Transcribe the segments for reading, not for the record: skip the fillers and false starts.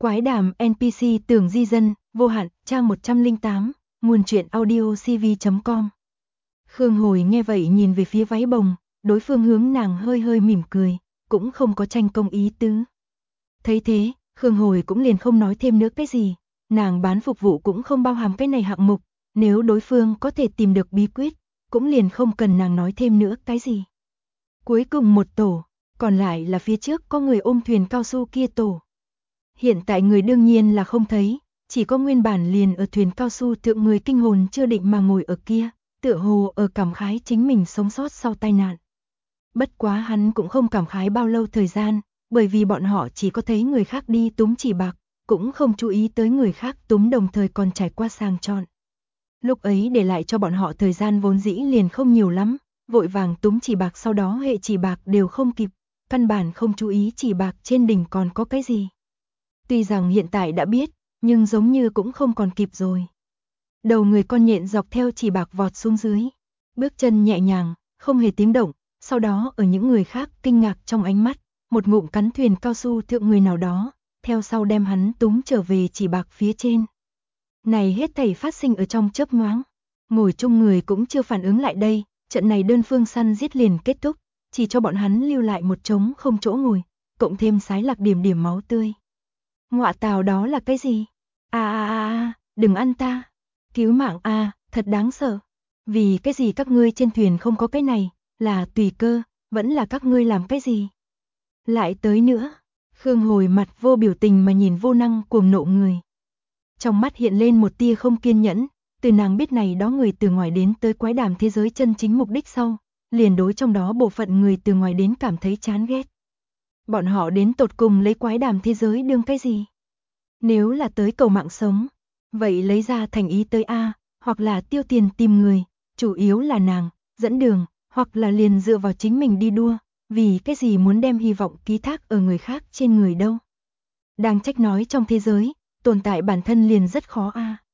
Quái đàm NPC tưởng di dân, vô hạn, trang 108, nguồn truyện audio cv.com. Khương Hồi nghe vậy nhìn về phía váy bồng, đối phương hướng nàng hơi hơi mỉm cười, cũng không có tranh công ý tứ. Thấy thế, Khương Hồi cũng liền không nói thêm nữa cái gì, nàng bán phục vụ cũng không bao hàm cái này hạng mục, nếu đối phương có thể tìm được bí quyết, cũng liền không cần nàng nói thêm nữa cái gì. Cuối cùng một tổ, còn lại là phía trước có người ôm thuyền cao su kia tổ. Hiện tại người đương nhiên là không thấy, chỉ có nguyên bản liền ở thuyền cao su thượng người kinh hồn chưa định mà ngồi ở kia, tựa hồ ở cảm khái chính mình sống sót sau tai nạn. Bất quá hắn cũng không cảm khái bao lâu thời gian, bởi vì bọn họ chỉ có thấy người khác đi túm chỉ bạc, cũng không chú ý tới người khác túm đồng thời còn trải qua sàng chọn. Lúc ấy để lại cho bọn họ thời gian vốn dĩ liền không nhiều lắm, vội vàng túm chỉ bạc sau đó hệ chỉ bạc đều không kịp, căn bản không chú ý chỉ bạc trên đỉnh còn có cái gì. Tuy rằng hiện tại đã biết, nhưng giống như cũng không còn kịp rồi. Đầu người con nhện dọc theo chỉ bạc vọt xuống dưới, bước chân nhẹ nhàng, không hề tiếng động, sau đó ở những người khác kinh ngạc trong ánh mắt, một ngụm cắn thuyền cao su thượng người nào đó, theo sau đem hắn túm trở về chỉ bạc phía trên. Này hết thảy phát sinh ở trong chớp nhoáng, ngồi chung người cũng chưa phản ứng lại đây, trận này đơn phương săn giết liền kết thúc, chỉ cho bọn hắn lưu lại một trống không chỗ ngồi, cộng thêm sái lạc điểm máu tươi. Ngọa tào đó là cái gì? Đừng ăn ta. Cứu mạng thật đáng sợ. Vì cái gì các ngươi trên thuyền không có cái này, là tùy cơ, vẫn là các ngươi làm cái gì? Lại tới nữa. Khương Hồi mặt vô biểu tình mà nhìn vô năng cuồng nộ người. Trong mắt hiện lên một tia không kiên nhẫn, từ nàng biết này đó người từ ngoài đến tới quái đàm thế giới chân chính mục đích sau, liền đối trong đó bộ phận người từ ngoài đến cảm thấy chán ghét. Bọn họ đến tột cùng lấy quái đàm thế giới đương cái gì? Nếu là tới cầu mạng sống, vậy lấy ra thành ý tới hoặc là tiêu tiền tìm người, chủ yếu là nàng, dẫn đường, hoặc là liền dựa vào chính mình đi đua, vì cái gì muốn đem hy vọng ký thác ở người khác trên người đâu. Đang trách nói trong thế giới, tồn tại bản thân liền rất khó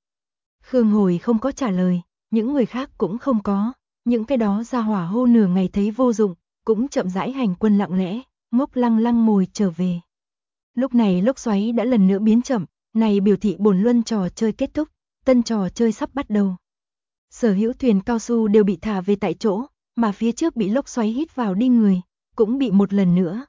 Khương Hồi không có trả lời, những người khác cũng không có, những cái đó ra hỏa hô nửa ngày thấy vô dụng, cũng chậm rãi hành quân lặng lẽ, ngốc lăng lăng mồi trở về. Lúc này lốc xoáy đã lần nữa biến chậm, này biểu thị bổn luân trò chơi kết thúc, tân trò chơi sắp bắt đầu. Sở hữu thuyền cao su đều bị thả về tại chỗ, mà phía trước bị lốc xoáy hít vào đi người, cũng bị một lần nữa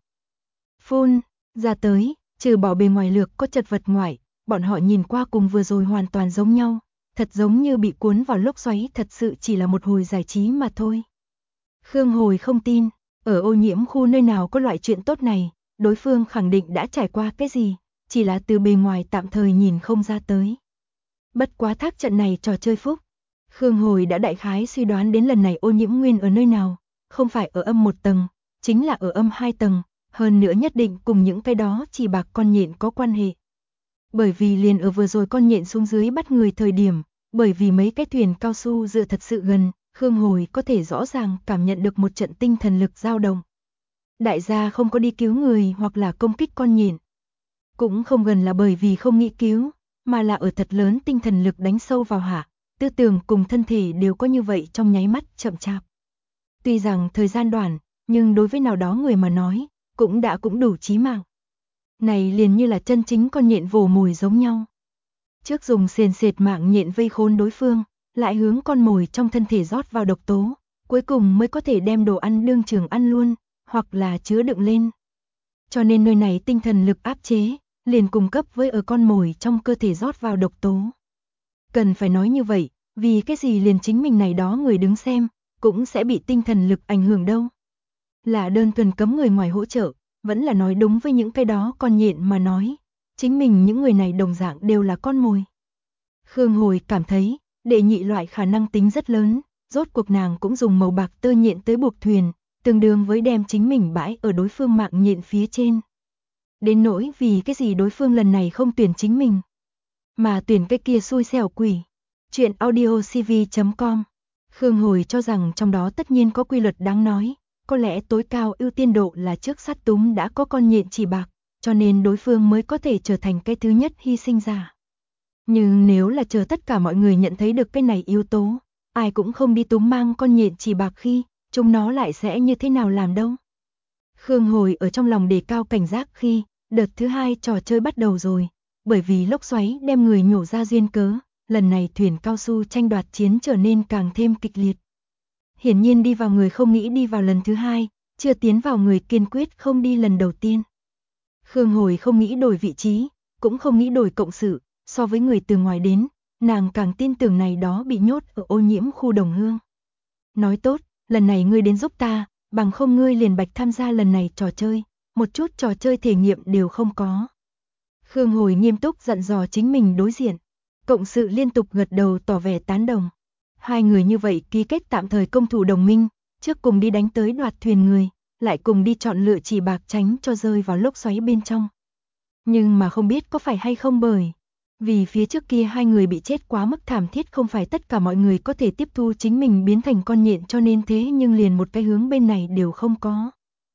phun ra tới, trừ bỏ bề ngoài lược có chật vật ngoại, bọn họ nhìn qua cùng vừa rồi hoàn toàn giống nhau, thật giống như bị cuốn vào lốc xoáy thật sự chỉ là một hồi giải trí mà thôi. Khương Hồi không tin, ở ô nhiễm khu nơi nào có loại chuyện tốt này, đối phương khẳng định đã trải qua cái gì, chỉ là từ bề ngoài tạm thời nhìn không ra tới. Bất quá thác trận này trò chơi phúc, Khương Hồi đã đại khái suy đoán đến lần này ô nhiễm nguyên ở nơi nào, không phải ở âm 1 tầng, chính là ở âm 2 tầng, hơn nữa nhất định cùng những cái đó chỉ bạc con nhện có quan hệ. Bởi vì liền ở vừa rồi con nhện xuống dưới bắt người thời điểm, bởi vì mấy cái thuyền cao su dựa thật sự gần, Khương Hồi có thể rõ ràng cảm nhận được một trận tinh thần lực dao động. Đại gia không có đi cứu người hoặc là công kích con nhện. Cũng không gần là bởi vì không nghĩ cứu, mà là ở thật lớn tinh thần lực đánh sâu vào tư tưởng cùng thân thể đều có như vậy trong nháy mắt chậm chạp. Tuy rằng thời gian đoạn, nhưng đối với nào đó người mà nói, cũng đủ chí mạng. Này liền như là chân chính con nhện vồ mồi giống nhau. Trước dùng sền sệt mạng nhện vây khốn đối phương, lại hướng con mồi trong thân thể rót vào độc tố, cuối cùng mới có thể đem đồ ăn đương trường ăn luôn, hoặc là chứa đựng lên. Cho nên nơi này tinh thần lực áp chế, liền cung cấp với ở con mồi trong cơ thể rót vào độc tố. Cần phải nói như vậy, vì cái gì liền chính mình này đó người đứng xem, cũng sẽ bị tinh thần lực ảnh hưởng đâu. Là đơn thuần cấm người ngoài hỗ trợ, vẫn là nói đúng với những cái đó con nhện mà nói, chính mình những người này đồng dạng đều là con mồi. Khương Hồi cảm thấy, đệ nhị loại khả năng tính rất lớn, rốt cuộc nàng cũng dùng màu bạc tơ nhện tới buộc thuyền, tương đương với đem chính mình bãi ở đối phương mạng nhện phía trên. Đến nỗi vì cái gì đối phương lần này không tuyển chính mình, mà tuyển cái kia xui xẻo quỷ. Chuyện audio cv.com. Khương Hồi cho rằng trong đó tất nhiên có quy luật đáng nói, có lẽ tối cao ưu tiên độ là trước sát túm đã có con nhện chỉ bạc, cho nên đối phương mới có thể trở thành cái thứ nhất hy sinh giả. Nhưng nếu là chờ tất cả mọi người nhận thấy được cái này yếu tố, ai cũng không đi túm mang con nhện chỉ bạc khi, chúng nó lại sẽ như thế nào làm đâu. Khương Hồi ở trong lòng đề cao cảnh giác khi, đợt thứ 2 trò chơi bắt đầu rồi, bởi vì lốc xoáy đem người nhổ ra duyên cớ, lần này thuyền cao su tranh đoạt chiến trở nên càng thêm kịch liệt. Hiển nhiên đi vào người không nghĩ đi vào lần thứ hai, chưa tiến vào người kiên quyết không đi lần đầu tiên. Khương Hồi không nghĩ đổi vị trí, cũng không nghĩ đổi cộng sự, so với người từ ngoài đến, nàng càng tin tưởng này đó bị nhốt ở ô nhiễm khu Đồng Hương. Nói tốt, lần này ngươi đến giúp ta, bằng không ngươi liền bạch tham gia lần này trò chơi, một chút trò chơi thể nghiệm đều không có. Khương Hồi nghiêm túc dặn dò chính mình đối diện, cộng sự liên tục gật đầu tỏ vẻ tán đồng. Hai người như vậy ký kết tạm thời công thủ đồng minh, trước cùng đi đánh tới đoạt thuyền người, lại cùng đi chọn lựa chỉ bạc tránh cho rơi vào lốc xoáy bên trong. Nhưng mà không biết có phải hay không bởi vì phía trước kia hai người bị chết quá mức thảm thiết, không phải tất cả mọi người có thể tiếp thu chính mình biến thành con nhện, cho nên thế nhưng liền một cái hướng bên này đều không có.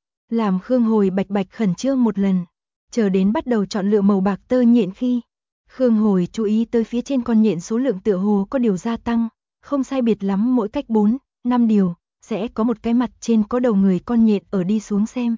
Làm Khương Hồi bạch bạch khẩn trương một lần, chờ đến bắt đầu chọn lựa màu bạc tơ nhện khi Khương Hồi chú ý tới phía trên con nhện số lượng tựa hồ có điều gia tăng, không sai biệt lắm mỗi cách 4-5 điều, sẽ có một cái mặt trên có đầu người con nhện ở đi xuống xem.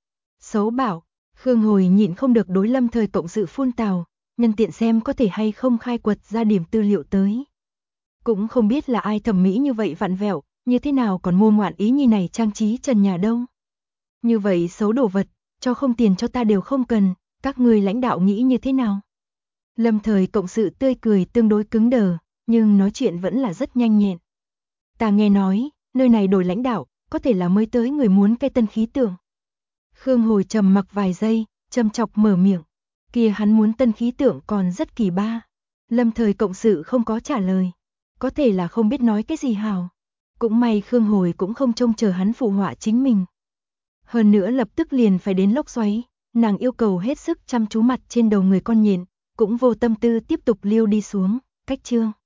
Xấu bảo, Khương Hồi nhịn không được đối Lâm Thời cộng sự phun tào, nhân tiện xem có thể hay không khai quật ra điểm tư liệu tới. Cũng không biết là ai thẩm mỹ như vậy vặn vẹo, như thế nào còn mua ngoạn ý như này trang trí trần nhà đâu. Như vậy xấu đồ vật, cho không tiền cho ta đều không cần, các người lãnh đạo nghĩ như thế nào? Lâm Thời cộng sự tươi cười tương đối cứng đờ, nhưng nói chuyện vẫn là rất nhanh nhẹn. Ta nghe nói, nơi này đổi lãnh đạo, có thể là mới tới người muốn cái tân khí tượng. Khương Hồi trầm mặc vài giây, châm chọc mở miệng. Kia hắn muốn tân khí tượng còn rất kỳ ba. Lâm Thời cộng sự không có trả lời. Có thể là không biết nói cái gì hào. Cũng may Khương Hồi cũng không trông chờ hắn phụ họa chính mình. Hơn nữa lập tức liền phải đến lốc xoáy, nàng yêu cầu hết sức chăm chú mặt trên đầu người con nhện, cũng vô tâm tư tiếp tục liêu đi xuống, cách chương.